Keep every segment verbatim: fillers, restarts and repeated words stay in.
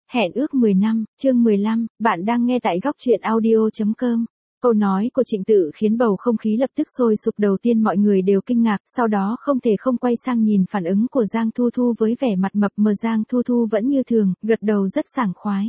Hẹn ước mười năm, chương mười lăm, bạn đang nghe tại góc truyện audio chấm com. Câu nói của Trịnh Tự khiến bầu không khí lập tức sôi sục, đầu tiên mọi người đều kinh ngạc, sau đó không thể không quay sang nhìn phản ứng của Giang Thu Thu với vẻ mặt mập mờ. Giang Thu Thu vẫn như thường, gật đầu rất sảng khoái.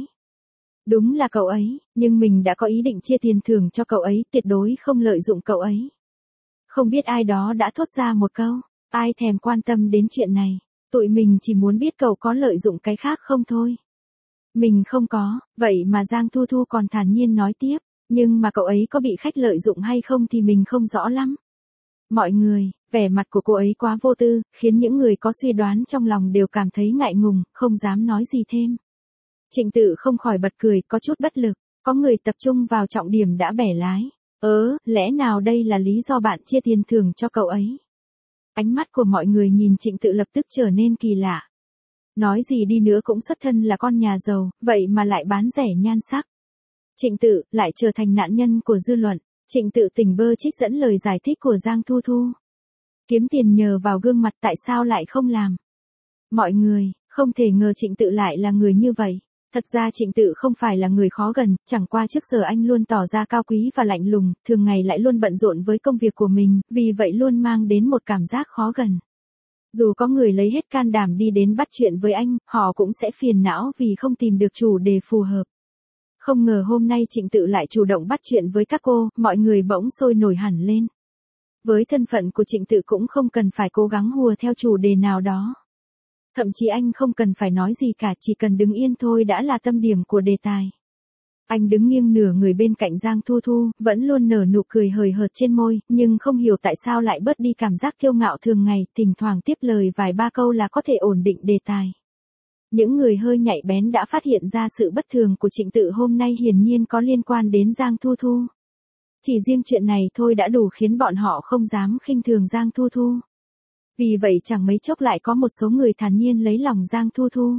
Đúng là cậu ấy, nhưng mình đã có ý định chia tiền thưởng cho cậu ấy, tuyệt đối không lợi dụng cậu ấy. Không biết ai đó đã thốt ra một câu, ai thèm quan tâm đến chuyện này, tụi mình chỉ muốn biết cậu có lợi dụng cái khác không thôi. Mình không có, vậy mà Giang Thu Thu còn thản nhiên nói tiếp, nhưng mà cậu ấy có bị khách lợi dụng hay không thì mình không rõ lắm. Mọi người, vẻ mặt của cô ấy quá vô tư, khiến những người có suy đoán trong lòng đều cảm thấy ngại ngùng, không dám nói gì thêm. Trịnh Tự không khỏi bật cười, có chút bất lực, có người tập trung vào trọng điểm đã bẻ lái. Ớ, lẽ nào đây là lý do bạn chia tiền thưởng cho cậu ấy? Ánh mắt của mọi người nhìn Trịnh Tự lập tức trở nên kỳ lạ. Nói gì đi nữa cũng xuất thân là con nhà giàu, vậy mà lại bán rẻ nhan sắc. Trịnh Tự lại trở thành nạn nhân của dư luận. Trịnh Tự tỉnh bơ trích dẫn lời giải thích của Giang Thu Thu. Kiếm tiền nhờ vào gương mặt, tại sao lại không làm? Mọi người, không thể ngờ Trịnh Tự lại là người như vậy. Thật ra Trịnh Tự không phải là người khó gần, chẳng qua trước giờ anh luôn tỏ ra cao quý và lạnh lùng, thường ngày lại luôn bận rộn với công việc của mình, vì vậy luôn mang đến một cảm giác khó gần. Dù có người lấy hết can đảm đi đến bắt chuyện với anh, họ cũng sẽ phiền não vì không tìm được chủ đề phù hợp. Không ngờ hôm nay Trịnh Tự lại chủ động bắt chuyện với các cô, mọi người bỗng sôi nổi hẳn lên. Với thân phận của Trịnh Tự cũng không cần phải cố gắng hùa theo chủ đề nào đó. Thậm chí anh không cần phải nói gì cả, chỉ cần đứng yên thôi đã là tâm điểm của đề tài. Anh đứng nghiêng nửa người bên cạnh Giang Thu Thu, vẫn luôn nở nụ cười hời hợt trên môi, nhưng không hiểu tại sao lại bớt đi cảm giác kiêu ngạo thường ngày, thỉnh thoảng tiếp lời vài ba câu là có thể ổn định đề tài. Những người hơi nhạy bén đã phát hiện ra sự bất thường của Trịnh Tự hôm nay hiển nhiên có liên quan đến Giang Thu Thu. Chỉ riêng chuyện này thôi đã đủ khiến bọn họ không dám khinh thường Giang Thu Thu. Vì vậy chẳng mấy chốc lại có một số người thản nhiên lấy lòng Giang Thu Thu.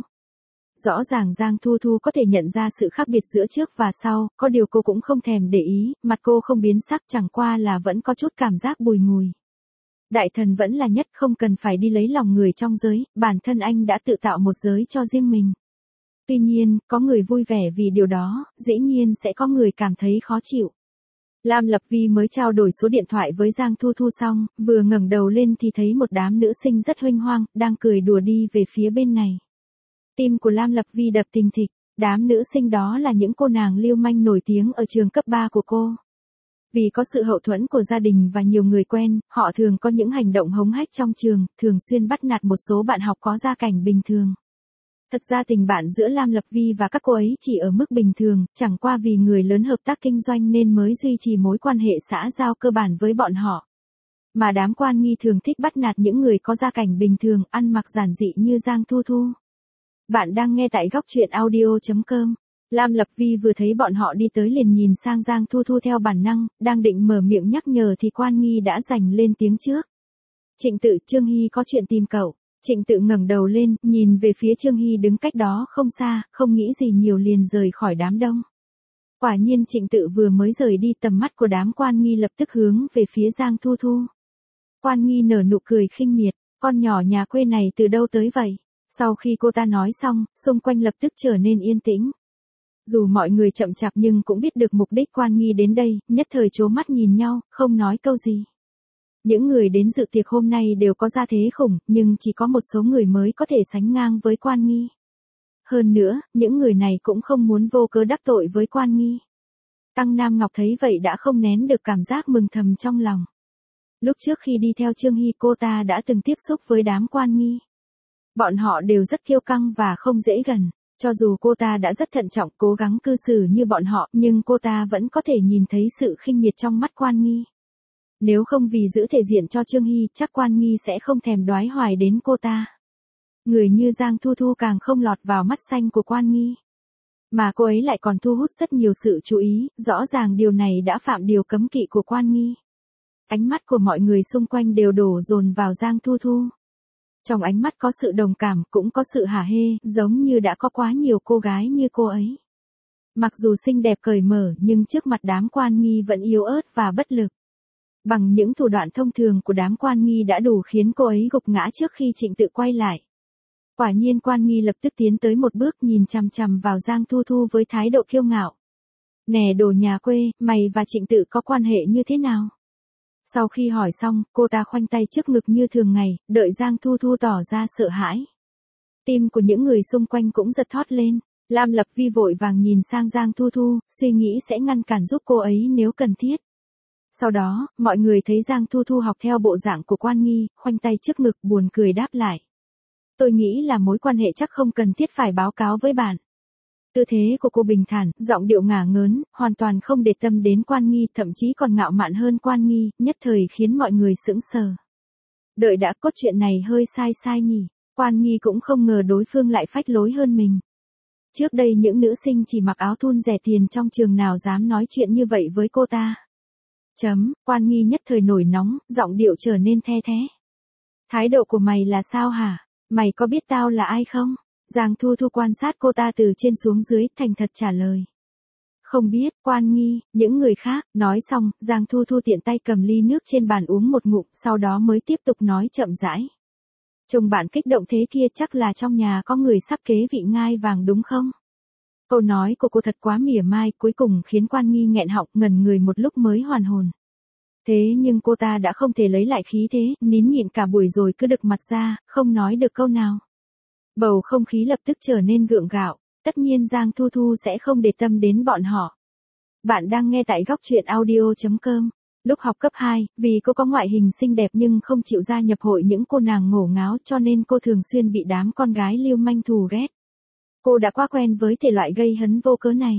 Rõ ràng Giang Thu Thu có thể nhận ra sự khác biệt giữa trước và sau, có điều cô cũng không thèm để ý, mặt cô không biến sắc, chẳng qua là vẫn có chút cảm giác bùi ngùi. Đại thần vẫn là nhất, không cần phải đi lấy lòng người trong giới, bản thân anh đã tự tạo một giới cho riêng mình. Tuy nhiên, có người vui vẻ vì điều đó, dĩ nhiên sẽ có người cảm thấy khó chịu. Lam Lập Vi mới trao đổi số điện thoại với Giang Thu Thu xong, vừa ngẩng đầu lên thì thấy một đám nữ sinh rất huênh hoang, đang cười đùa đi về phía bên này. Tim của Lam Lập Vi đập thình thịch, đám nữ sinh đó là những cô nàng lưu manh nổi tiếng ở trường cấp ba của cô. Vì có sự hậu thuẫn của gia đình và nhiều người quen, họ thường có những hành động hống hách trong trường, thường xuyên bắt nạt một số bạn học có gia cảnh bình thường. Thật ra tình bạn giữa Lam Lập Vi và các cô ấy chỉ ở mức bình thường, chẳng qua vì người lớn hợp tác kinh doanh nên mới duy trì mối quan hệ xã giao cơ bản với bọn họ. Mà đám quan nghi thường thích bắt nạt những người có gia cảnh bình thường, ăn mặc giản dị như Giang Thu Thu. Bạn đang nghe tại góc truyện audio chấm com. Lam Lập Vi vừa thấy bọn họ đi tới liền nhìn sang Giang Thu Thu theo bản năng, đang định mở miệng nhắc nhở thì quan nghi đã giành lên tiếng trước. Trịnh Tự, Trương Hy có chuyện tìm cậu. Trịnh Tự ngẩng đầu lên, nhìn về phía Trương Hy đứng cách đó không xa, không nghĩ gì nhiều liền rời khỏi đám đông. Quả nhiên Trịnh Tự vừa mới rời đi, tầm mắt của đám quan nghi lập tức hướng về phía Giang Thu Thu. Quan nghi nở nụ cười khinh miệt, con nhỏ nhà quê này từ đâu tới vậy? Sau khi cô ta nói xong, xung quanh lập tức trở nên yên tĩnh. Dù mọi người chậm chạp nhưng cũng biết được mục đích quan nghi đến đây, nhất thời trố mắt nhìn nhau, không nói câu gì. Những người đến dự tiệc hôm nay đều có gia thế khủng, nhưng chỉ có một số người mới có thể sánh ngang với quan nghi. Hơn nữa, những người này cũng không muốn vô cớ đắc tội với quan nghi. Tăng Nam Ngọc thấy vậy đã không nén được cảm giác mừng thầm trong lòng. Lúc trước khi đi theo Trương Hy, cô ta đã từng tiếp xúc với đám quan nghi. Bọn họ đều rất kiêu căng và không dễ gần. Cho dù cô ta đã rất thận trọng cố gắng cư xử như bọn họ, nhưng cô ta vẫn có thể nhìn thấy sự khinh miệt trong mắt quan nghi. Nếu không vì giữ thể diện cho Trương Hy, chắc quan nghi sẽ không thèm đoái hoài đến cô ta. Người như Giang Thu Thu càng không lọt vào mắt xanh của quan nghi. Mà cô ấy lại còn thu hút rất nhiều sự chú ý, rõ ràng điều này đã phạm điều cấm kỵ của quan nghi. Ánh mắt của mọi người xung quanh đều đổ dồn vào Giang Thu Thu. Trong ánh mắt có sự đồng cảm, cũng có sự hả hê, giống như đã có quá nhiều cô gái như cô ấy. Mặc dù xinh đẹp cởi mở nhưng trước mặt đám quan nghi vẫn yếu ớt và bất lực. Bằng những thủ đoạn thông thường của đám quan nghi đã đủ khiến cô ấy gục ngã trước khi Trịnh Tự quay lại. Quả nhiên Quan Nghi lập tức tiến tới một bước nhìn chằm chằm vào Giang Thu Thu với thái độ kiêu ngạo. Nè đồ nhà quê, mày và Trịnh Tự có quan hệ như thế nào? Sau khi hỏi xong, cô ta khoanh tay trước ngực như thường ngày, đợi Giang Thu Thu tỏ ra sợ hãi. Tim của những người xung quanh cũng giật thót lên. Lam Lập Vi vội vàng nhìn sang Giang Thu Thu, suy nghĩ sẽ ngăn cản giúp cô ấy nếu cần thiết. Sau đó, mọi người thấy Giang Thu Thu học theo bộ dạng của Quan Nghi, khoanh tay trước ngực buồn cười đáp lại. Tôi nghĩ là mối quan hệ chắc không cần thiết phải báo cáo với bạn. Tư thế của cô bình thản, giọng điệu ngả ngớn, hoàn toàn không để tâm đến Quan Nghi, thậm chí còn ngạo mạn hơn Quan Nghi, nhất thời khiến mọi người sững sờ. Đợi đã, cốt truyện này hơi sai sai nhỉ. Quan Nghi cũng không ngờ đối phương lại phách lối hơn mình. Trước đây những nữ sinh chỉ mặc áo thun rẻ tiền trong trường nào dám nói chuyện như vậy với cô ta. Chấm, Quan Nghi nhất thời nổi nóng, giọng điệu trở nên the thé. Thái độ của mày là sao hả? Mày có biết tao là ai không? Giang Thu Thu quan sát cô ta từ trên xuống dưới, thành thật trả lời. Không biết, Quan Nghi, những người khác, nói xong, Giang Thu Thu tiện tay cầm ly nước trên bàn uống một ngụm, sau đó mới tiếp tục nói chậm rãi. Chồng bạn kích động thế kia chắc là trong nhà có người sắp kế vị ngai vàng đúng không? Câu nói của cô thật quá mỉa mai, cuối cùng khiến Quan Nghi nghẹn họng, ngẩn người một lúc mới hoàn hồn. Thế nhưng cô ta đã không thể lấy lại khí thế, nín nhịn cả buổi rồi cứ đực mặt ra, không nói được câu nào. Bầu không khí lập tức trở nên gượng gạo, tất nhiên Giang Thu Thu sẽ không để tâm đến bọn họ. Bạn đang nghe tại góc truyện audio chấm com. Lúc học cấp hai, vì cô có ngoại hình xinh đẹp nhưng không chịu gia nhập hội những cô nàng ngổ ngáo cho nên cô thường xuyên bị đám con gái lưu manh thù ghét. Cô đã quá quen với thể loại gây hấn vô cớ này.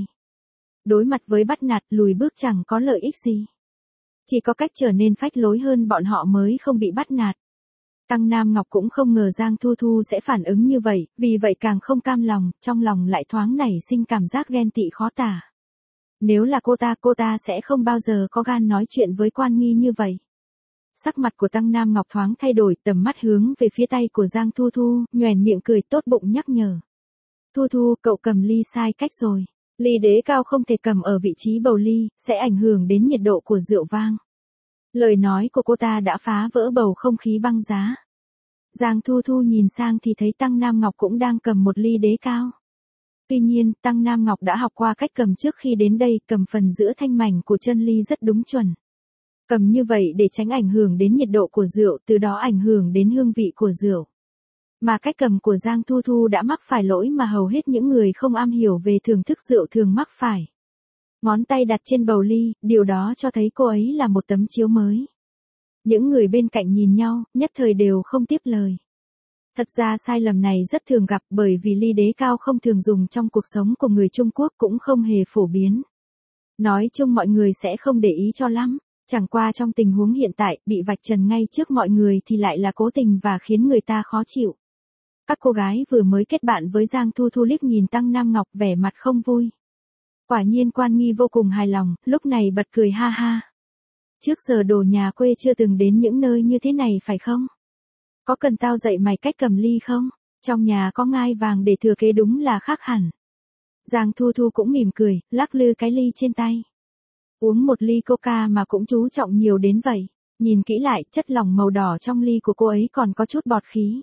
Đối mặt với bắt nạt, lùi bước chẳng có lợi ích gì. Chỉ có cách trở nên phách lối hơn bọn họ mới không bị bắt nạt. Tăng Nam Ngọc cũng không ngờ Giang Thu Thu sẽ phản ứng như vậy, vì vậy càng không cam lòng, trong lòng lại thoáng nảy sinh cảm giác ghen tị khó tả. Nếu là cô ta, cô ta sẽ không bao giờ có gan nói chuyện với Quan Nghi như vậy. Sắc mặt của Tăng Nam Ngọc thoáng thay đổi, tầm mắt hướng về phía tay của Giang Thu Thu, nhoẻn miệng cười tốt bụng nhắc nhở. Thu Thu, cậu cầm ly sai cách rồi. Ly đế cao không thể cầm ở vị trí bầu ly, sẽ ảnh hưởng đến nhiệt độ của rượu vang. Lời nói của cô ta đã phá vỡ bầu không khí băng giá. Giang Thu Thu nhìn sang thì thấy Tăng Nam Ngọc cũng đang cầm một ly đế cao. Tuy nhiên, Tăng Nam Ngọc đã học qua cách cầm trước khi đến đây, cầm phần giữa thanh mảnh của chân ly rất đúng chuẩn. Cầm như vậy để tránh ảnh hưởng đến nhiệt độ của rượu, từ đó ảnh hưởng đến hương vị của rượu. Mà cách cầm của Giang Thu Thu đã mắc phải lỗi mà hầu hết những người không am hiểu về thưởng thức rượu thường mắc phải. Ngón tay đặt trên bầu ly, điều đó cho thấy cô ấy là một tấm chiếu mới. Những người bên cạnh nhìn nhau, nhất thời đều không tiếp lời. Thật ra sai lầm này rất thường gặp bởi vì ly đế cao không thường dùng trong cuộc sống của người Trung Quốc cũng không hề phổ biến. Nói chung mọi người sẽ không để ý cho lắm, chẳng qua trong tình huống hiện tại bị vạch trần ngay trước mọi người thì lại là cố tình và khiến người ta khó chịu. Các cô gái vừa mới kết bạn với Giang Thu Thu liếc nhìn Tăng Nam Ngọc vẻ mặt không vui. Quả nhiên Quan Nghi vô cùng hài lòng, lúc này bật cười ha ha. Trước giờ đồ nhà quê chưa từng đến những nơi như thế này phải không? Có cần tao dạy mày cách cầm ly không? Trong nhà có ngai vàng để thừa kế đúng là khác hẳn. Giang Thu Thu cũng mỉm cười, lắc lư cái ly trên tay. Uống một ly coca mà cũng chú trọng nhiều đến vậy. Nhìn kỹ lại, chất lỏng màu đỏ trong ly của cô ấy còn có chút bọt khí.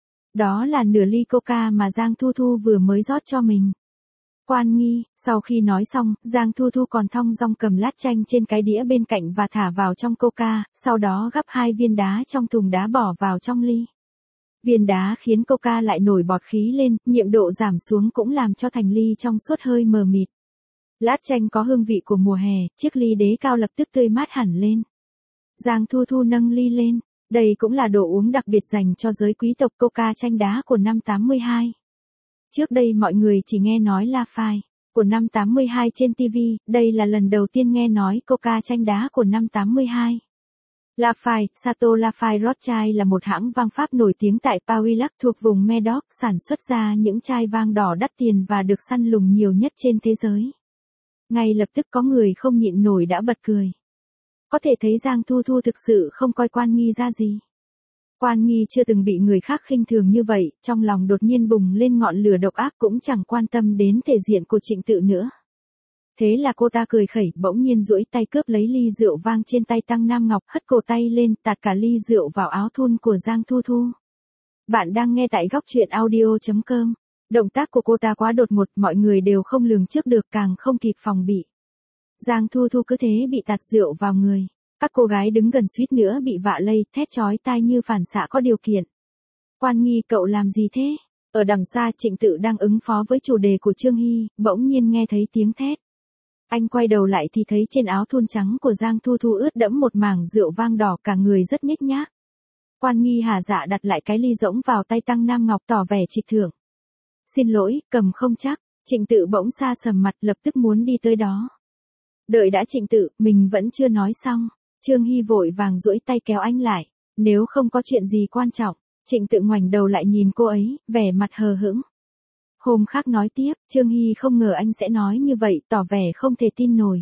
Đó là nửa ly coca mà Giang Thu Thu vừa mới rót cho mình. Quan Nghi, sau khi nói xong, Giang Thu Thu còn thong dong cầm lát chanh trên cái đĩa bên cạnh và thả vào trong coca, sau đó gắp hai viên đá trong thùng đá bỏ vào trong ly. Viên đá khiến coca lại nổi bọt khí lên, nhiệt độ giảm xuống cũng làm cho thành ly trong suốt hơi mờ mịt. Lát chanh có hương vị của mùa hè, chiếc ly đế cao lập tức tươi mát hẳn lên. Giang Thu Thu nâng ly lên, đây cũng là đồ uống đặc biệt dành cho giới quý tộc coca chanh đá của năm tám mươi hai. Trước đây mọi người chỉ nghe nói Lafite của năm tám mươi hai trên ti vi, đây là lần đầu tiên nghe nói coca chanh đá của năm tám mươi hai. Lafite, Chateau Lafite Rothschild là một hãng vang Pháp nổi tiếng tại Pauillac thuộc vùng Médoc, sản xuất ra những chai vang đỏ đắt tiền và được săn lùng nhiều nhất trên thế giới. Ngay lập tức có người không nhịn nổi đã bật cười. Có thể thấy Giang Thu Thu thực sự không coi Quan Nghi ra gì. Quan Nghi chưa từng bị người khác khinh thường như vậy, trong lòng đột nhiên bùng lên ngọn lửa độc ác cũng chẳng quan tâm đến thể diện của Trịnh Tự nữa. Thế là cô ta cười khẩy, bỗng nhiên duỗi tay cướp lấy ly rượu vang trên tay Tăng Nam Ngọc, hất cổ tay lên, tạt cả ly rượu vào áo thun của Giang Thu Thu. Bạn đang nghe tại góc chuyện audio chấm com. Động tác của cô ta quá đột ngột, mọi người đều không lường trước được, càng không kịp phòng bị. Giang Thu Thu cứ thế bị tạt rượu vào người. Các cô gái đứng gần suýt nữa bị vạ lây, thét chói tai như phản xạ có điều kiện. Quan Nghi, cậu làm gì thế? Ở đằng xa, Trịnh Tự đang ứng phó với chủ đề của Trương Hy, bỗng nhiên nghe thấy tiếng thét. Anh quay đầu lại thì thấy trên áo thun trắng của Giang Thu Thu ướt đẫm một mảng rượu vang đỏ, cả người rất nhếch nhác. Quan Nghi hả dạ đặt lại cái ly rỗng vào tay Tăng Nam Ngọc, tỏ vẻ trịch thượng. Xin lỗi, cầm không chắc. Trịnh Tự bỗng sa sầm mặt, lập tức muốn đi tới đó. Đợi đã Trịnh Tự, mình vẫn chưa nói xong. Trương Hy vội vàng duỗi tay kéo anh lại. Nếu không có chuyện gì quan trọng. Trịnh Tự ngoảnh đầu lại nhìn cô ấy, vẻ mặt hờ hững. Hôm khác nói tiếp, Trương Hy không ngờ anh sẽ nói như vậy, tỏ vẻ không thể tin nổi.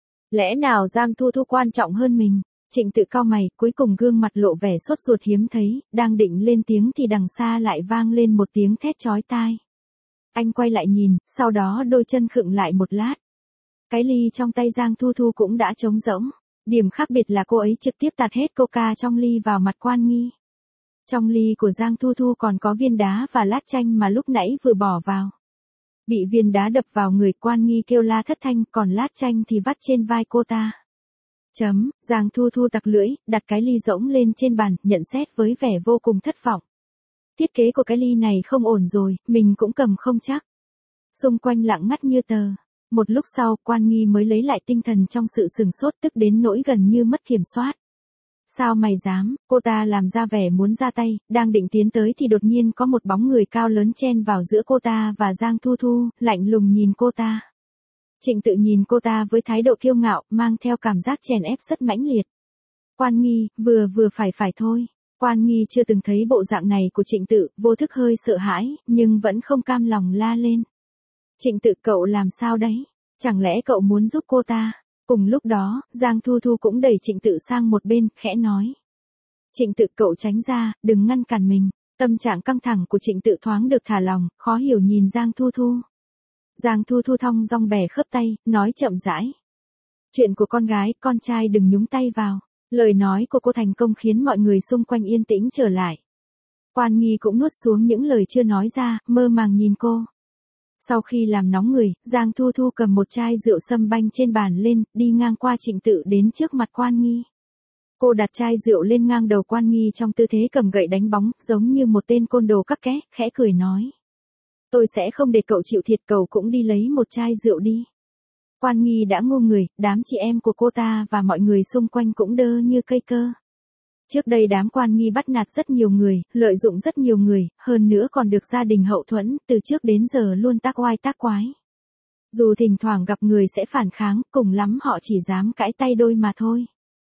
Lẽ nào Giang Thu Thu quan trọng hơn mình? Trịnh Tự cau mày, cuối cùng gương mặt lộ vẻ sốt ruột hiếm thấy, đang định lên tiếng thì đằng xa lại vang lên một tiếng thét chói tai. Anh quay lại nhìn, sau đó đôi chân khựng lại một lát. Cái ly trong tay Giang Thu Thu cũng đã trống rỗng. Điểm khác biệt là cô ấy trực tiếp tạt hết coca trong ly vào mặt Quan Nghi. Trong ly của Giang Thu Thu còn có viên đá và lát chanh mà lúc nãy vừa bỏ vào. Bị viên đá đập vào người, Quan Nghi kêu la thất thanh, còn lát chanh thì vắt trên vai cô ta. Chấm, Giang Thu Thu tặc lưỡi, đặt cái ly rỗng lên trên bàn, nhận xét với vẻ vô cùng thất vọng. Thiết kế của cái ly này không ổn rồi, mình cũng cầm không chắc. Xung quanh lặng ngắt như tờ. Một lúc sau, Quan Nghi mới lấy lại tinh thần trong sự sừng sốt, tức đến nỗi gần như mất kiểm soát. Sao mày dám? Cô ta làm ra vẻ muốn ra tay, đang định tiến tới thì đột nhiên có một bóng người cao lớn chen vào giữa cô ta và Giang Thu Thu, lạnh lùng nhìn cô ta. Trịnh Tự nhìn cô ta với thái độ kiêu ngạo, mang theo cảm giác chèn ép rất mãnh liệt. Quan Nghi, vừa vừa phải phải thôi. Quan Nghi chưa từng thấy bộ dạng này của Trịnh Tự, vô thức hơi sợ hãi, nhưng vẫn không cam lòng la lên. Trịnh Tự, cậu làm sao đấy? Chẳng lẽ cậu muốn giúp cô ta? Cùng lúc đó, Giang Thu Thu cũng đẩy Trịnh Tự sang một bên, khẽ nói. Trịnh Tự, cậu tránh ra, đừng ngăn cản mình. Tâm trạng căng thẳng của Trịnh Tự thoáng được thả lỏng, khó hiểu nhìn Giang Thu Thu. Giang Thu Thu thong dong bẻ khớp tay, nói chậm rãi. Chuyện của con gái, con trai đừng nhúng tay vào. Lời nói của cô thành công khiến mọi người xung quanh yên tĩnh trở lại. Quan Nghi cũng nuốt xuống những lời chưa nói ra, mơ màng nhìn cô. Sau khi làm nóng người, Giang Thu Thu cầm một chai rượu sâm banh trên bàn lên, đi ngang qua Trịnh Tự đến trước mặt Quan Nghi. Cô đặt chai rượu lên ngang đầu Quan Nghi trong tư thế cầm gậy đánh bóng, giống như một tên côn đồ cắp ké, khẽ cười nói. Tôi sẽ không để cậu chịu thiệt, cậu cũng đi lấy một chai rượu đi. Quan Nghi đã ngu người, đám chị em của cô ta và mọi người xung quanh cũng đơ như cây cơ. Trước đây đám Quan Nghi bắt nạt rất nhiều người, lợi dụng rất nhiều người, hơn nữa còn được gia đình hậu thuẫn, từ trước đến giờ luôn tác oai tác quái. Dù thỉnh thoảng gặp người sẽ phản kháng, cùng lắm họ chỉ dám cãi tay đôi mà thôi.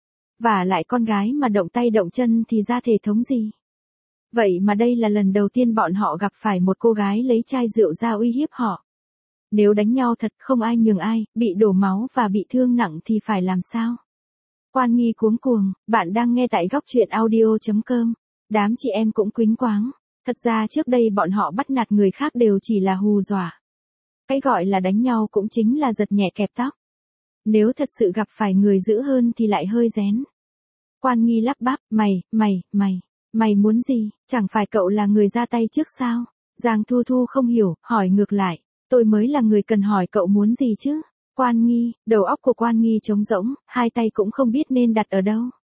Và lại con gái mà động tay động chân thì ra thể thống gì. Vậy mà đây là lần đầu tiên bọn họ gặp phải một cô gái lấy chai rượu ra uy hiếp họ. Nếu đánh nhau thật không ai nhường ai, bị đổ máu và bị thương nặng thì phải làm sao? Quan Nghi cuống cuồng, bạn đang nghe tại góc chuyện audio chấm com. Đám chị em cũng quýnh quáng. Thật ra trước đây bọn họ bắt nạt người khác đều chỉ là hù dọa. Cái gọi là đánh nhau cũng chính là giật nhẹ kẹp tóc. Nếu thật sự gặp phải người dữ hơn thì lại hơi rén. Quan Nghi lắp bắp, mày, mày, mày, mày muốn gì, chẳng phải cậu là người ra tay trước sao? Giang Thu Thu không hiểu, hỏi ngược lại, tôi mới là người cần hỏi cậu muốn gì chứ? Quan Nghi, đầu óc của Quan Nghi trống rỗng, hai tay cũng không biết nên đặt ở đâu.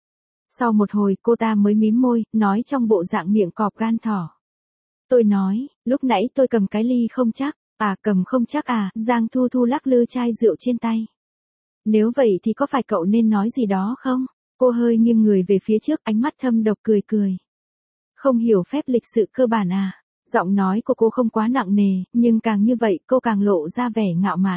Sau một hồi cô ta mới mím môi, nói trong bộ dạng miệng cọp gan thỏ. Tôi nói, lúc nãy tôi cầm cái ly không chắc, à cầm không chắc à, Giang Thu Thu lắc lư chai rượu trên tay. Nếu vậy thì có phải cậu nên nói gì đó không? Cô hơi nghiêng người về phía trước, ánh mắt thâm độc cười cười. Không hiểu phép lịch sự cơ bản à? Giọng nói của cô không quá nặng nề, nhưng càng như vậy cô càng lộ ra vẻ ngạo mạn.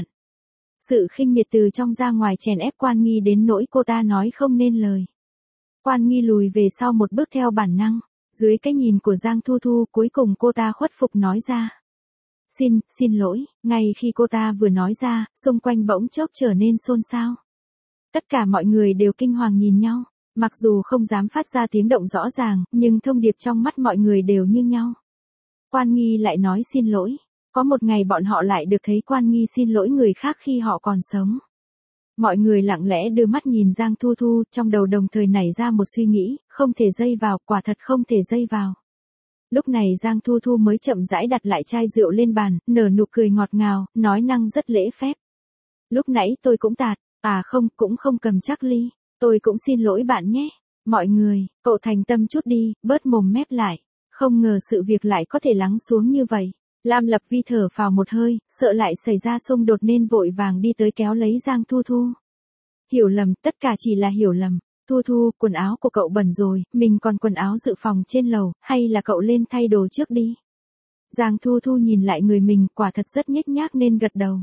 Sự khinh miệt từ trong ra ngoài chèn ép Quan Nghi đến nỗi cô ta nói không nên lời. Quan Nghi lùi về sau một bước theo bản năng. Dưới cái nhìn của Giang Thu Thu, cuối cùng cô ta khuất phục nói ra. Xin, xin lỗi. Ngay khi cô ta vừa nói ra, xung quanh bỗng chốc trở nên xôn xao. Tất cả mọi người đều kinh hoàng nhìn nhau. Mặc dù không dám phát ra tiếng động rõ ràng, nhưng thông điệp trong mắt mọi người đều như nhau. Quan Nghi lại nói xin lỗi. Có một ngày bọn họ lại được thấy Quan Nghi xin lỗi người khác khi họ còn sống. Mọi người lặng lẽ đưa mắt nhìn Giang Thu Thu, trong đầu đồng thời nảy ra một suy nghĩ, không thể dây vào, quả thật không thể dây vào. Lúc này Giang Thu Thu mới chậm rãi đặt lại chai rượu lên bàn, nở nụ cười ngọt ngào, nói năng rất lễ phép. Lúc nãy tôi cũng tạt, à không, cũng không cầm chắc ly, tôi cũng xin lỗi bạn nhé. Mọi người, cậu thành tâm chút đi, bớt mồm mép lại. Không ngờ sự việc lại có thể lắng xuống như vậy. Lam Lập Vi thở phào một hơi, sợ lại xảy ra xung đột nên vội vàng đi tới kéo lấy Giang Thu Thu. Hiểu lầm, tất cả chỉ là hiểu lầm. Thu Thu, quần áo của cậu bẩn rồi, mình còn quần áo dự phòng trên lầu, hay là cậu lên thay đồ trước đi. Giang Thu Thu nhìn lại người mình, quả thật rất nhếch nhác nên gật đầu.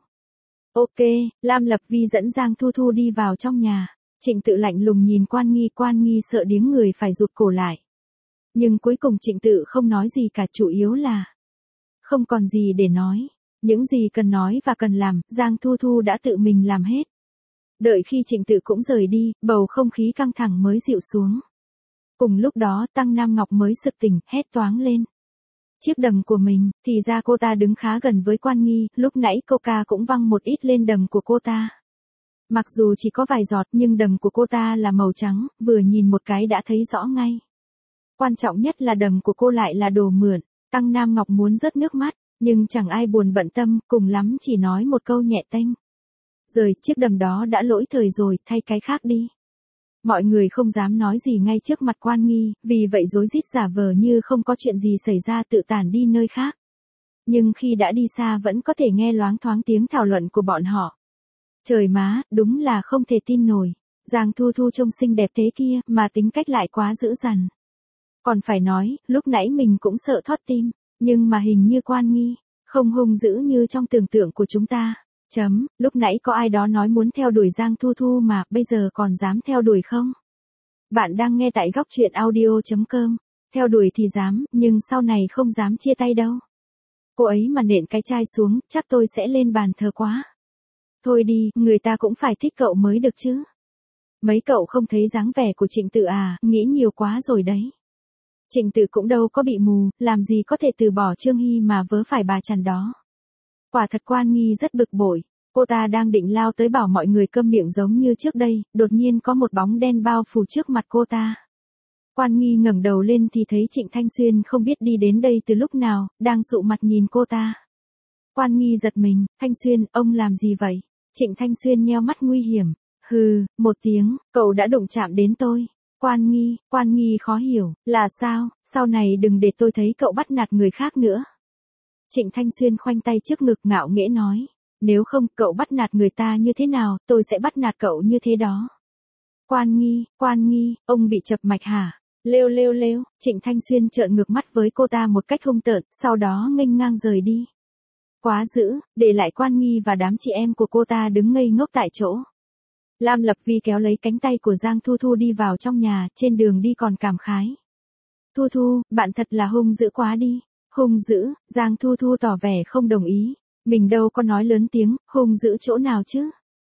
Ok, Lam Lập Vi dẫn Giang Thu Thu đi vào trong nhà. Trịnh Tự lạnh lùng nhìn Quan Nghi, Quan Nghi sợ điếng người phải rụt cổ lại. Nhưng cuối cùng Trịnh Tự không nói gì cả, chủ yếu là không còn gì để nói. Những gì cần nói và cần làm, Giang Thu Thu đã tự mình làm hết. Đợi khi Trịnh Tự cũng rời đi, bầu không khí căng thẳng mới dịu xuống. Cùng lúc đó Tăng Nam Ngọc mới sực tỉnh, hét toáng lên. Chiếc đầm của mình, thì ra cô ta đứng khá gần với Quan Nghi, lúc nãy Coca cũng văng một ít lên đầm của cô ta. Mặc dù chỉ có vài giọt nhưng đầm của cô ta là màu trắng, vừa nhìn một cái đã thấy rõ ngay. Quan trọng nhất là đầm của cô lại là đồ mượn. Tăng Nam Ngọc muốn rớt nước mắt, nhưng chẳng ai buồn bận tâm, cùng lắm chỉ nói một câu nhẹ tênh. Rời, chiếc đầm đó đã lỗi thời rồi, thay cái khác đi. Mọi người không dám nói gì ngay trước mặt Quan Nghi, vì vậy rối rít giả vờ như không có chuyện gì xảy ra, tự tản đi nơi khác. Nhưng khi đã đi xa vẫn có thể nghe loáng thoáng tiếng thảo luận của bọn họ. Trời má, đúng là không thể tin nổi. Giang Thu Thu trông xinh đẹp thế kia, mà tính cách lại quá dữ dằn. Còn phải nói, lúc nãy mình cũng sợ thót tim, nhưng mà hình như Quan Nghi không hung dữ như trong tưởng tượng của chúng ta. Chấm, lúc nãy có ai đó nói muốn theo đuổi Giang Thu Thu mà, bây giờ còn dám theo đuổi không? Bạn đang nghe tại góc truyện audio chấm com. Theo đuổi thì dám, nhưng sau này không dám chia tay đâu. Cô ấy mà nện cái chai xuống, chắc tôi sẽ lên bàn thờ quá. Thôi đi, người ta cũng phải thích cậu mới được chứ. Mấy cậu không thấy dáng vẻ của Trịnh Tự à, nghĩ nhiều quá rồi đấy. Trịnh Tự cũng đâu có bị mù, làm gì có thể từ bỏ Trương Hy mà vớ phải bà chằn đó. Quả thật Quan Nghi rất bực bội, cô ta đang định lao tới bảo mọi người câm miệng giống như trước đây, đột nhiên có một bóng đen bao phủ trước mặt cô ta. Quan Nghi ngẩng đầu lên thì thấy Trịnh Thanh Xuyên không biết đi đến đây từ lúc nào, đang dụ mặt nhìn cô ta. Quan Nghi giật mình, Thanh Xuyên, ông làm gì vậy? Trịnh Thanh Xuyên nheo mắt nguy hiểm. Hừ, một tiếng, cậu đã đụng chạm đến tôi. Quan Nghi, Quan Nghi khó hiểu, là sao, sau này đừng để tôi thấy cậu bắt nạt người khác nữa. Trịnh Thanh Xuyên khoanh tay trước ngực ngạo nghễ nói, nếu không cậu bắt nạt người ta như thế nào, tôi sẽ bắt nạt cậu như thế đó. Quan Nghi, Quan Nghi, ông bị chập mạch hả? Lêu lêu lêu, Trịnh Thanh Xuyên trợn ngược mắt với cô ta một cách hung tợn, sau đó nghênh ngang rời đi. Quá dữ, để lại Quan Nghi và đám chị em của cô ta đứng ngây ngốc tại chỗ. Lam Lập Vi kéo lấy cánh tay của Giang Thu Thu đi vào trong nhà, trên đường đi còn cảm khái. Thu Thu, bạn thật là hung dữ quá đi. Hung dữ, Giang Thu Thu tỏ vẻ không đồng ý. Mình đâu có nói lớn tiếng, hung dữ chỗ nào chứ.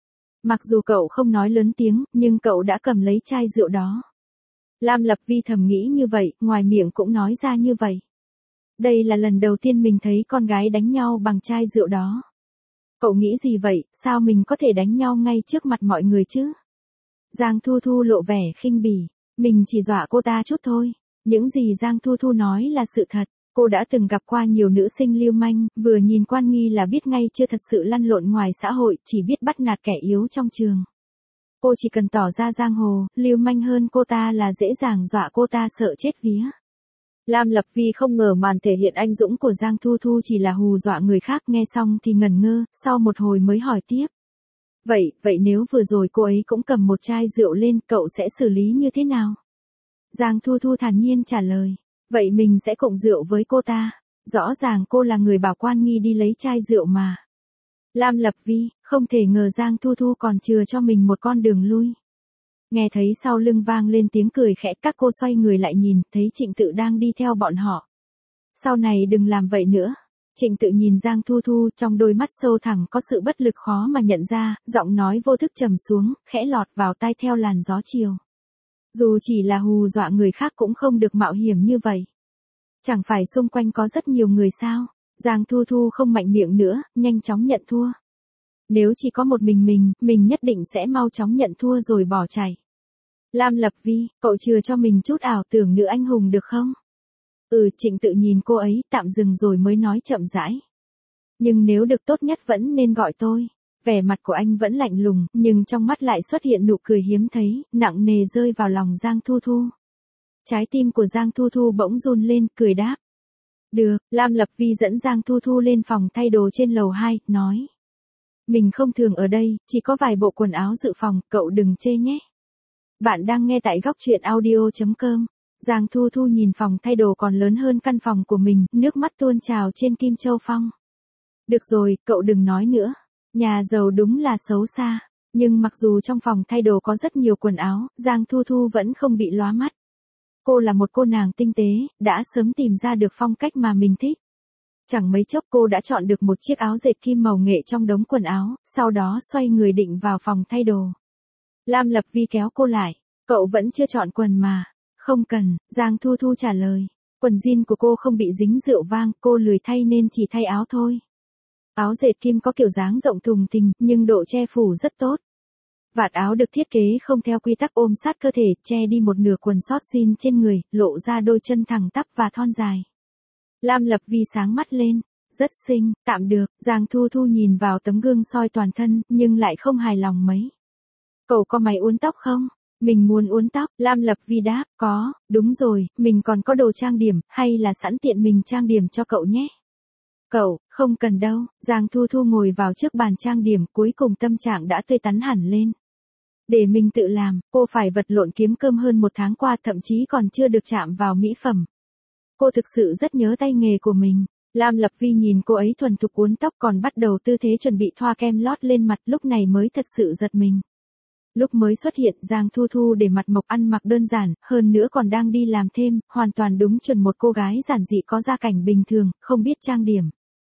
Mặc dù cậu không nói lớn tiếng, nhưng cậu đã cầm lấy chai rượu đó. Lam Lập Vi thầm nghĩ như vậy, ngoài miệng cũng nói ra như vậy. Đây là lần đầu tiên mình thấy con gái đánh nhau bằng chai rượu đó. Cậu nghĩ gì vậy, sao mình có thể đánh nhau ngay trước mặt mọi người chứ? Giang Thu Thu lộ vẻ khinh bỉ, mình chỉ dọa cô ta chút thôi. Những gì Giang Thu Thu nói là sự thật. Cô đã từng gặp qua nhiều nữ sinh lưu manh, vừa nhìn Quan Nghi là biết ngay chưa thật sự lăn lộn ngoài xã hội, chỉ biết bắt nạt kẻ yếu trong trường. Cô chỉ cần tỏ ra giang hồ, lưu manh hơn cô ta là dễ dàng dọa cô ta sợ chết vía. Lam Lập Vi không ngờ màn thể hiện anh dũng của Giang Thu Thu chỉ là hù dọa người khác, nghe xong thì ngẩn ngơ, sau một hồi mới hỏi tiếp. Vậy, vậy nếu vừa rồi cô ấy cũng cầm một chai rượu lên, cậu sẽ xử lý như thế nào? Giang Thu Thu thản nhiên trả lời. Vậy mình sẽ cộng rượu với cô ta. Rõ ràng cô là người bảo Quan Nghi đi lấy chai rượu mà. Lam Lập Vi, không thể ngờ Giang Thu Thu còn chừa cho mình một con đường lui. Nghe thấy sau lưng vang lên tiếng cười khẽ, các cô xoay người lại nhìn, thấy Trịnh Tự đang đi theo bọn họ. Sau này đừng làm vậy nữa. Trịnh Tự nhìn Giang Thu Thu, trong đôi mắt sâu thẳm có sự bất lực khó mà nhận ra, giọng nói vô thức trầm xuống, khẽ lọt vào tai theo làn gió chiều. Dù chỉ là hù dọa người khác cũng không được mạo hiểm như vậy. Chẳng phải xung quanh có rất nhiều người sao? Giang Thu Thu không mạnh miệng nữa, nhanh chóng nhận thua. Nếu chỉ có một mình mình, mình nhất định sẽ mau chóng nhận thua rồi bỏ chạy. Lam Lập Vi, cậu chừa cho mình chút ảo tưởng nữ anh hùng được không? Ừ, Trịnh Tự nhìn cô ấy, tạm dừng rồi mới nói chậm rãi. Nhưng nếu được tốt nhất vẫn nên gọi tôi. Vẻ mặt của anh vẫn lạnh lùng, nhưng trong mắt lại xuất hiện nụ cười hiếm thấy, nặng nề rơi vào lòng Giang Thu Thu. Trái tim của Giang Thu Thu bỗng run lên, cười đáp. Được, Lam Lập Vi dẫn Giang Thu Thu lên phòng thay đồ trên lầu hai, nói. Mình không thường ở đây, chỉ có vài bộ quần áo dự phòng, cậu đừng chê nhé. Bạn đang nghe tại góc truyện audio chấm com. Giang Thu Thu nhìn phòng thay đồ còn lớn hơn căn phòng của mình, nước mắt tuôn trào trên Kim Châu Phong. Được rồi, cậu đừng nói nữa. Nhà giàu đúng là xấu xa. Nhưng mặc dù trong phòng thay đồ có rất nhiều quần áo, Giang Thu Thu vẫn không bị lóa mắt. Cô là một cô nàng tinh tế, đã sớm tìm ra được phong cách mà mình thích. Chẳng mấy chốc cô đã chọn được một chiếc áo dệt kim màu nghệ trong đống quần áo, sau đó xoay người định vào phòng thay đồ. Lam Lập Vi kéo cô lại. Cậu vẫn chưa chọn quần mà. Không cần, Giang Thu Thu trả lời. Quần jean của cô không bị dính rượu vang, cô lười thay nên chỉ thay áo thôi. Áo dệt kim có kiểu dáng rộng thùng thình, nhưng độ che phủ rất tốt. Vạt áo được thiết kế không theo quy tắc ôm sát cơ thể, che đi một nửa quần sót jean trên người, lộ ra đôi chân thẳng tắp và thon dài. Lam Lập Vi sáng mắt lên. Rất xinh, tạm được, Giang Thu Thu nhìn vào tấm gương soi toàn thân, nhưng lại không hài lòng mấy. Cậu có máy uốn tóc không? Mình muốn uốn tóc, Lam Lập Vi đáp, có, đúng rồi, mình còn có đồ trang điểm, hay là sẵn tiện mình trang điểm cho cậu nhé. Cậu, không cần đâu, Giang Thu Thu ngồi vào trước bàn trang điểm, cuối cùng tâm trạng đã tươi tắn hẳn lên. Để mình tự làm, cô phải vật lộn kiếm cơm hơn một tháng qua, thậm chí còn chưa được chạm vào mỹ phẩm. Cô thực sự rất nhớ tay nghề của mình. Lam Lập Vi nhìn cô ấy thuần thục uốn tóc còn bắt đầu tư thế chuẩn bị thoa kem lót lên mặt, lúc này mới thật sự giật mình. Lúc mới xuất hiện, Giang Thu Thu để mặt mộc ăn mặc đơn giản, hơn nữa còn đang đi làm thêm, hoàn toàn đúng chuẩn một cô gái giản dị có gia cảnh bình thường, không biết trang điểm.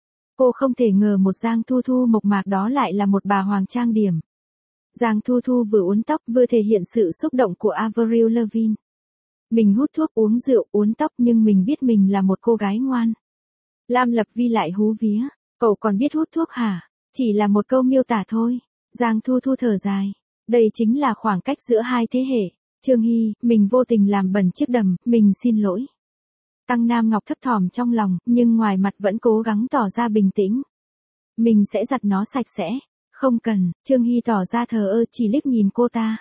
Cô không thể ngờ một Giang Thu Thu mộc mạc đó lại là một bà hoàng trang điểm. Giang Thu Thu vừa uốn tóc vừa thể hiện sự xúc động của Avril Lavigne. Mình hút thuốc uống rượu uốn tóc nhưng mình biết mình là một cô gái ngoan. Lam Lập Vi lại hú vía. Cậu còn biết hút thuốc hả? Chỉ là một câu miêu tả thôi. Giang Thu Thu thở dài. Đây chính là khoảng cách giữa hai thế hệ. Trương Hy, mình vô tình làm bẩn chiếc đầm, mình xin lỗi. Tăng Nam Ngọc thấp thỏm trong lòng, nhưng ngoài mặt vẫn cố gắng tỏ ra bình tĩnh. Mình sẽ giặt nó sạch sẽ. Không cần, Trương Hy tỏ ra thờ ơ, chỉ liếc nhìn cô ta.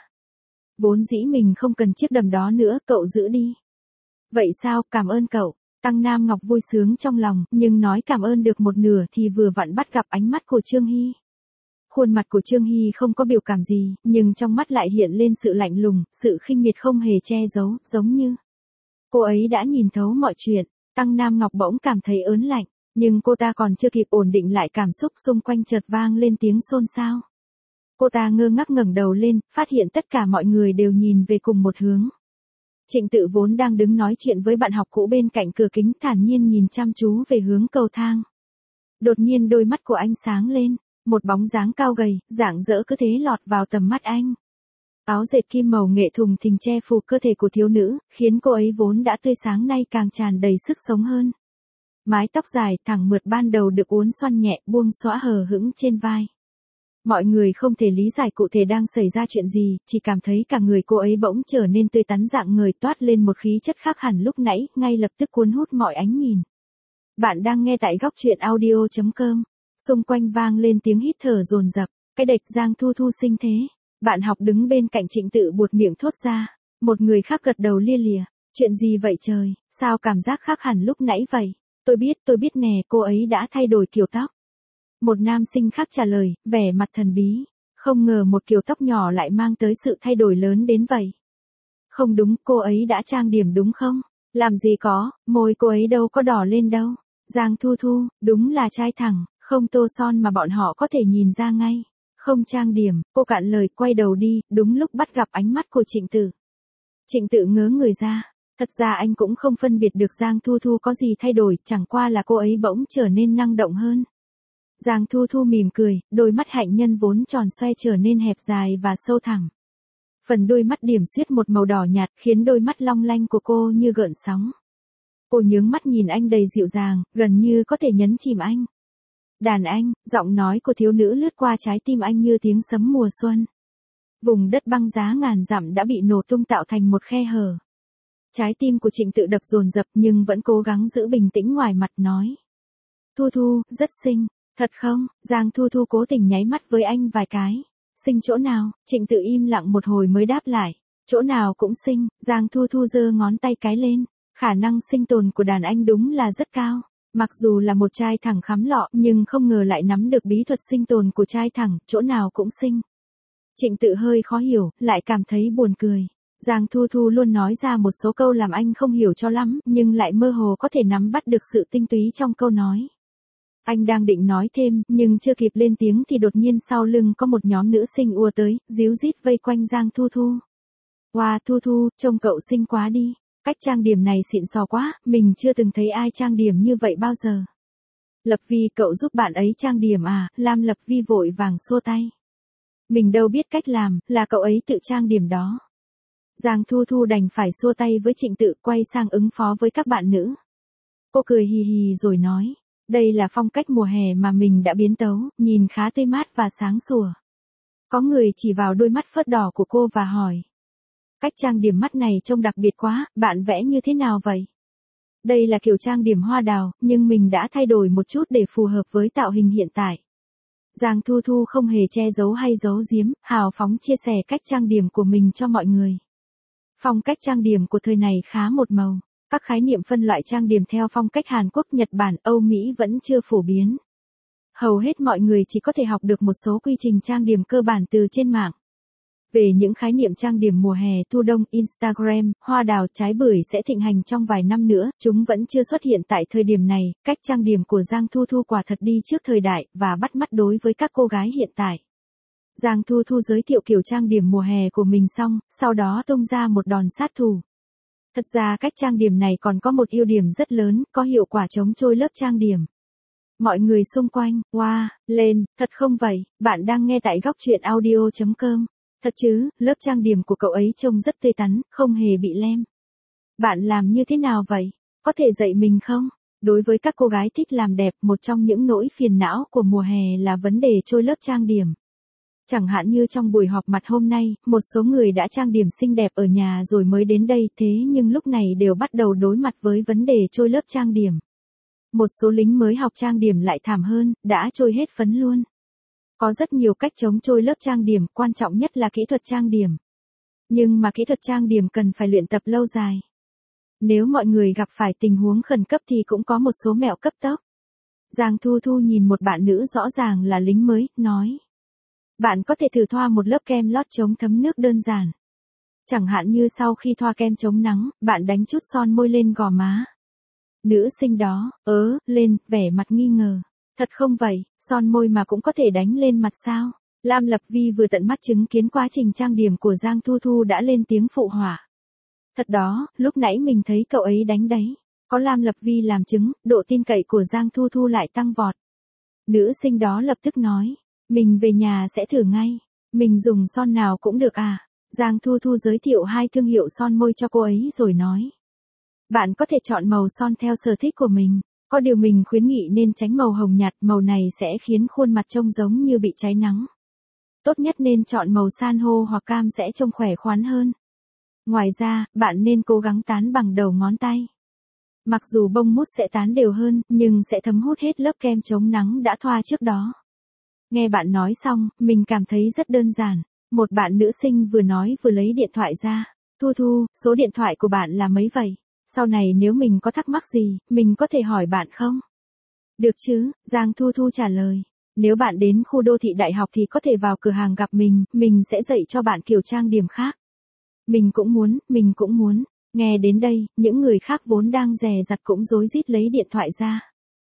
Vốn dĩ mình không cần chiếc đầm đó nữa, cậu giữ đi. Vậy sao, cảm ơn cậu. Tăng Nam Ngọc vui sướng trong lòng, nhưng nói cảm ơn được một nửa thì vừa vặn bắt gặp ánh mắt của Trương Hy. Khuôn mặt của Trương Hy không có biểu cảm gì, nhưng trong mắt lại hiện lên sự lạnh lùng, sự khinh miệt không hề che giấu, giống như cô ấy đã nhìn thấu mọi chuyện. Tăng Nam Ngọc bỗng cảm thấy ớn lạnh, nhưng cô ta còn chưa kịp ổn định lại cảm xúc, xung quanh chợt vang lên tiếng xôn xao. Cô ta ngơ ngác ngẩng đầu lên, phát hiện tất cả mọi người đều nhìn về cùng một hướng. Trịnh Tự vốn đang đứng nói chuyện với bạn học cũ bên cạnh cửa kính, thản nhiên nhìn chăm chú về hướng cầu thang. Đột nhiên đôi mắt của anh sáng lên, một bóng dáng cao gầy, rạng rỡ cứ thế lọt vào tầm mắt anh. Áo dệt kim màu nghệ thùng thình che phủ cơ thể của thiếu nữ, khiến cô ấy vốn đã tươi sáng nay càng tràn đầy sức sống hơn. Mái tóc dài thẳng mượt ban đầu được uốn xoăn nhẹ, buông xõa hờ hững trên vai. Mọi người không thể lý giải cụ thể đang xảy ra chuyện gì, chỉ cảm thấy cả người cô ấy bỗng trở nên tươi tắn rạng ngời, toát lên một khí chất khác hẳn lúc nãy, ngay lập tức cuốn hút mọi ánh nhìn. Bạn đang nghe tại góc truyện audio chấm com. Xung quanh vang lên tiếng hít thở dồn dập. Cái đệch Giang Thu Thu xinh thế. Bạn học đứng bên cạnh Trịnh Tự buột miệng thốt ra. Một người khác gật đầu lia lịa. Chuyện gì vậy trời, sao cảm giác khác hẳn lúc nãy vậy? Tôi biết, tôi biết nè, cô ấy đã thay đổi kiểu tóc. Một nam sinh khác trả lời, vẻ mặt thần bí. Không ngờ một kiểu tóc nhỏ lại mang tới sự thay đổi lớn đến vậy. Không đúng, cô ấy đã trang điểm đúng không? Làm gì có, môi cô ấy đâu có đỏ lên đâu. Giang Thu Thu, đúng là trai thẳng, không tô son mà bọn họ có thể nhìn ra ngay. Không trang điểm, cô cạn lời quay đầu đi, đúng lúc bắt gặp ánh mắt của Trịnh Tự. Trịnh Tự ngớ người ra. Thật ra anh cũng không phân biệt được Giang Thu Thu có gì thay đổi, chẳng qua là cô ấy bỗng trở nên năng động hơn. Giang Thu Thu mỉm cười, đôi mắt hạnh nhân vốn tròn xoay trở nên hẹp dài và sâu thẳm. Phần đôi mắt điểm xuyết một màu đỏ nhạt khiến đôi mắt long lanh của cô như gợn sóng. Cô nhướng mắt nhìn anh đầy dịu dàng, gần như có thể nhấn chìm anh. Đàn anh, giọng nói của thiếu nữ lướt qua trái tim anh như tiếng sấm mùa xuân. Vùng đất băng giá ngàn dặm đã bị nổ tung tạo thành một khe hở. Trái tim của Trịnh Tự đập dồn dập nhưng vẫn cố gắng giữ bình tĩnh, ngoài mặt nói. Thu Thu, rất xinh. Thật không? Giang Thu Thu cố tình nháy mắt với anh vài cái. Xinh chỗ nào? Trịnh Tự im lặng một hồi mới đáp lại. Chỗ nào cũng xinh. Giang Thu Thu giơ ngón tay cái lên. Khả năng sinh tồn của đàn anh đúng là rất cao. Mặc dù là một trai thẳng khắm lọ nhưng không ngờ lại nắm được bí thuật sinh tồn của trai thẳng, chỗ nào cũng xinh. Trịnh Tự hơi khó hiểu, lại cảm thấy buồn cười. Giang Thu Thu luôn nói ra một số câu làm anh không hiểu cho lắm, nhưng lại mơ hồ có thể nắm bắt được sự tinh túy trong câu nói. Anh đang định nói thêm, nhưng chưa kịp lên tiếng thì đột nhiên sau lưng có một nhóm nữ sinh ùa tới, díu dít vây quanh Giang Thu Thu. Wow, Thu Thu, trông cậu xinh quá đi. Cách trang điểm này xịn sò quá, mình chưa từng thấy ai trang điểm như vậy bao giờ. Lập Vi, cậu giúp bạn ấy trang điểm à? Lam Lập Vi vội vàng xua tay. Mình đâu biết cách làm, là cậu ấy tự trang điểm đó. Giang Thu Thu đành phải xua tay với Trịnh Tự, quay sang ứng phó với các bạn nữ. Cô cười hì hì rồi nói, đây là phong cách mùa hè mà mình đã biến tấu, nhìn khá tươi mát và sáng sủa. Có người chỉ vào đôi mắt phớt đỏ của cô và hỏi. Cách trang điểm mắt này trông đặc biệt quá, bạn vẽ như thế nào vậy? Đây là kiểu trang điểm hoa đào, nhưng mình đã thay đổi một chút để phù hợp với tạo hình hiện tại. Giang Thu Thu không hề che giấu hay giấu giếm, hào phóng chia sẻ cách trang điểm của mình cho mọi người. Phong cách trang điểm của thời này khá một màu. Các khái niệm phân loại trang điểm theo phong cách Hàn Quốc, Nhật Bản, Âu Mỹ vẫn chưa phổ biến. Hầu hết mọi người chỉ có thể học được một số quy trình trang điểm cơ bản từ trên mạng. Về những khái niệm trang điểm mùa hè, thu đông, Instagram, hoa đào, trái bưởi sẽ thịnh hành trong vài năm nữa, chúng vẫn chưa xuất hiện tại thời điểm này. Cách trang điểm của Giang Thu Thu quả thật đi trước thời đại và bắt mắt đối với các cô gái hiện tại. Giang Thu Thu giới thiệu kiểu trang điểm mùa hè của mình xong, sau đó tung ra một đòn sát thủ. Thật ra cách trang điểm này còn có một ưu điểm rất lớn, có hiệu quả chống trôi lớp trang điểm. Mọi người xung quanh, wow, lên, thật không vậy, bạn đang nghe tại góc truyện audio chấm com. Thật chứ, lớp trang điểm của cậu ấy trông rất tươi tắn, không hề bị lem. Bạn làm như thế nào vậy? Có thể dạy mình không? Đối với các cô gái thích làm đẹp, một trong những nỗi phiền não của mùa hè là vấn đề trôi lớp trang điểm. Chẳng hạn như trong buổi họp mặt hôm nay, một số người đã trang điểm xinh đẹp ở nhà rồi mới đến đây, thế nhưng lúc này đều bắt đầu đối mặt với vấn đề trôi lớp trang điểm. Một số lính mới học trang điểm lại thảm hơn, đã trôi hết phấn luôn. Có rất nhiều cách chống trôi lớp trang điểm, quan trọng nhất là kỹ thuật trang điểm. Nhưng mà kỹ thuật trang điểm cần phải luyện tập lâu dài. Nếu mọi người gặp phải tình huống khẩn cấp thì cũng có một số mẹo cấp tốc. Giang Thu Thu nhìn một bạn nữ rõ ràng là lính mới, nói. Bạn có thể thử thoa một lớp kem lót chống thấm nước đơn giản. Chẳng hạn như sau khi thoa kem chống nắng, bạn đánh chút son môi lên gò má. Nữ sinh đó, ớ, lên, vẻ mặt nghi ngờ. Thật không vậy, son môi mà cũng có thể đánh lên mặt sao? Lam Lập Vi vừa tận mắt chứng kiến quá trình trang điểm của Giang Thu Thu đã lên tiếng phụ họa. Thật đó, lúc nãy mình thấy cậu ấy đánh đấy. Có Lam Lập Vi làm chứng, độ tin cậy của Giang Thu Thu lại tăng vọt. Nữ sinh đó lập tức nói. Mình về nhà sẽ thử ngay. Mình dùng son nào cũng được à? Giang Thu Thu giới thiệu hai thương hiệu son môi cho cô ấy rồi nói. Bạn có thể chọn màu son theo sở thích của mình. Có điều mình khuyến nghị nên tránh màu hồng nhạt, màu này sẽ khiến khuôn mặt trông giống như bị cháy nắng. Tốt nhất nên chọn màu san hô hoặc cam sẽ trông khỏe khoắn hơn. Ngoài ra, bạn nên cố gắng tán bằng đầu ngón tay. Mặc dù bông mousse sẽ tán đều hơn, nhưng sẽ thấm hút hết lớp kem chống nắng đã thoa trước đó. Nghe bạn nói xong, mình cảm thấy rất đơn giản. Một bạn nữ sinh vừa nói vừa lấy điện thoại ra. Thu Thu, số điện thoại của bạn là mấy vậy? Sau này nếu mình có thắc mắc gì, mình có thể hỏi bạn không? Được chứ, Giang Thu Thu trả lời. Nếu bạn đến khu đô thị đại học thì có thể vào cửa hàng gặp mình, mình sẽ dạy cho bạn kiểu trang điểm khác. Mình cũng muốn, mình cũng muốn. Nghe đến đây, những người khác vốn đang dè dặt cũng rối rít lấy điện thoại ra.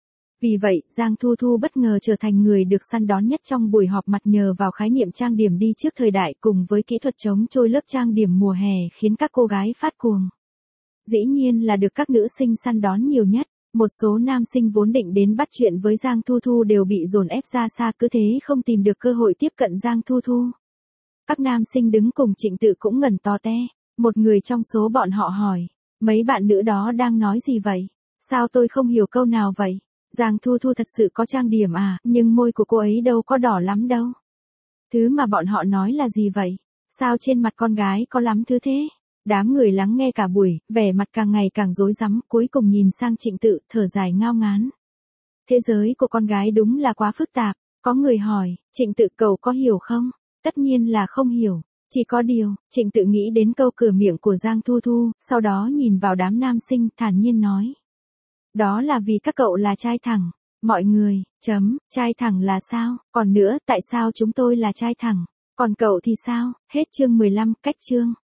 Vì vậy, Giang Thu Thu bất ngờ trở thành người được săn đón nhất trong buổi họp mặt nhờ vào khái niệm trang điểm đi trước thời đại cùng với kỹ thuật chống trôi lớp trang điểm mùa hè khiến các cô gái phát cuồng. Dĩ nhiên là được các nữ sinh săn đón nhiều nhất. Một số nam sinh vốn định đến bắt chuyện với Giang Thu Thu đều bị dồn ép ra xa, cứ thế không tìm được cơ hội tiếp cận Giang Thu Thu. Các nam sinh đứng cùng Trịnh Tự cũng ngẩn to te. Một người trong số bọn họ hỏi, mấy bạn nữ đó đang nói gì vậy? Sao tôi không hiểu câu nào vậy? Giang Thu Thu thật sự có trang điểm à, nhưng môi của cô ấy đâu có đỏ lắm đâu. Thứ mà bọn họ nói là gì vậy? Sao trên mặt con gái có lắm thứ thế? Đám người lắng nghe cả buổi, vẻ mặt càng ngày càng rối rắm, cuối cùng nhìn sang Trịnh Tự, thở dài ngao ngán. Thế giới của con gái đúng là quá phức tạp. Có người hỏi, Trịnh Tự cậu có hiểu không? Tất nhiên là không hiểu. Chỉ có điều, Trịnh Tự nghĩ đến câu cửa miệng của Giang Thu Thu, sau đó nhìn vào đám nam sinh, thản nhiên nói. Đó là vì các cậu là trai thẳng. Mọi người, chấm, trai thẳng là sao? Còn nữa, tại sao chúng tôi là trai thẳng? Còn cậu thì sao? Hết chương mười lăm, cách chương.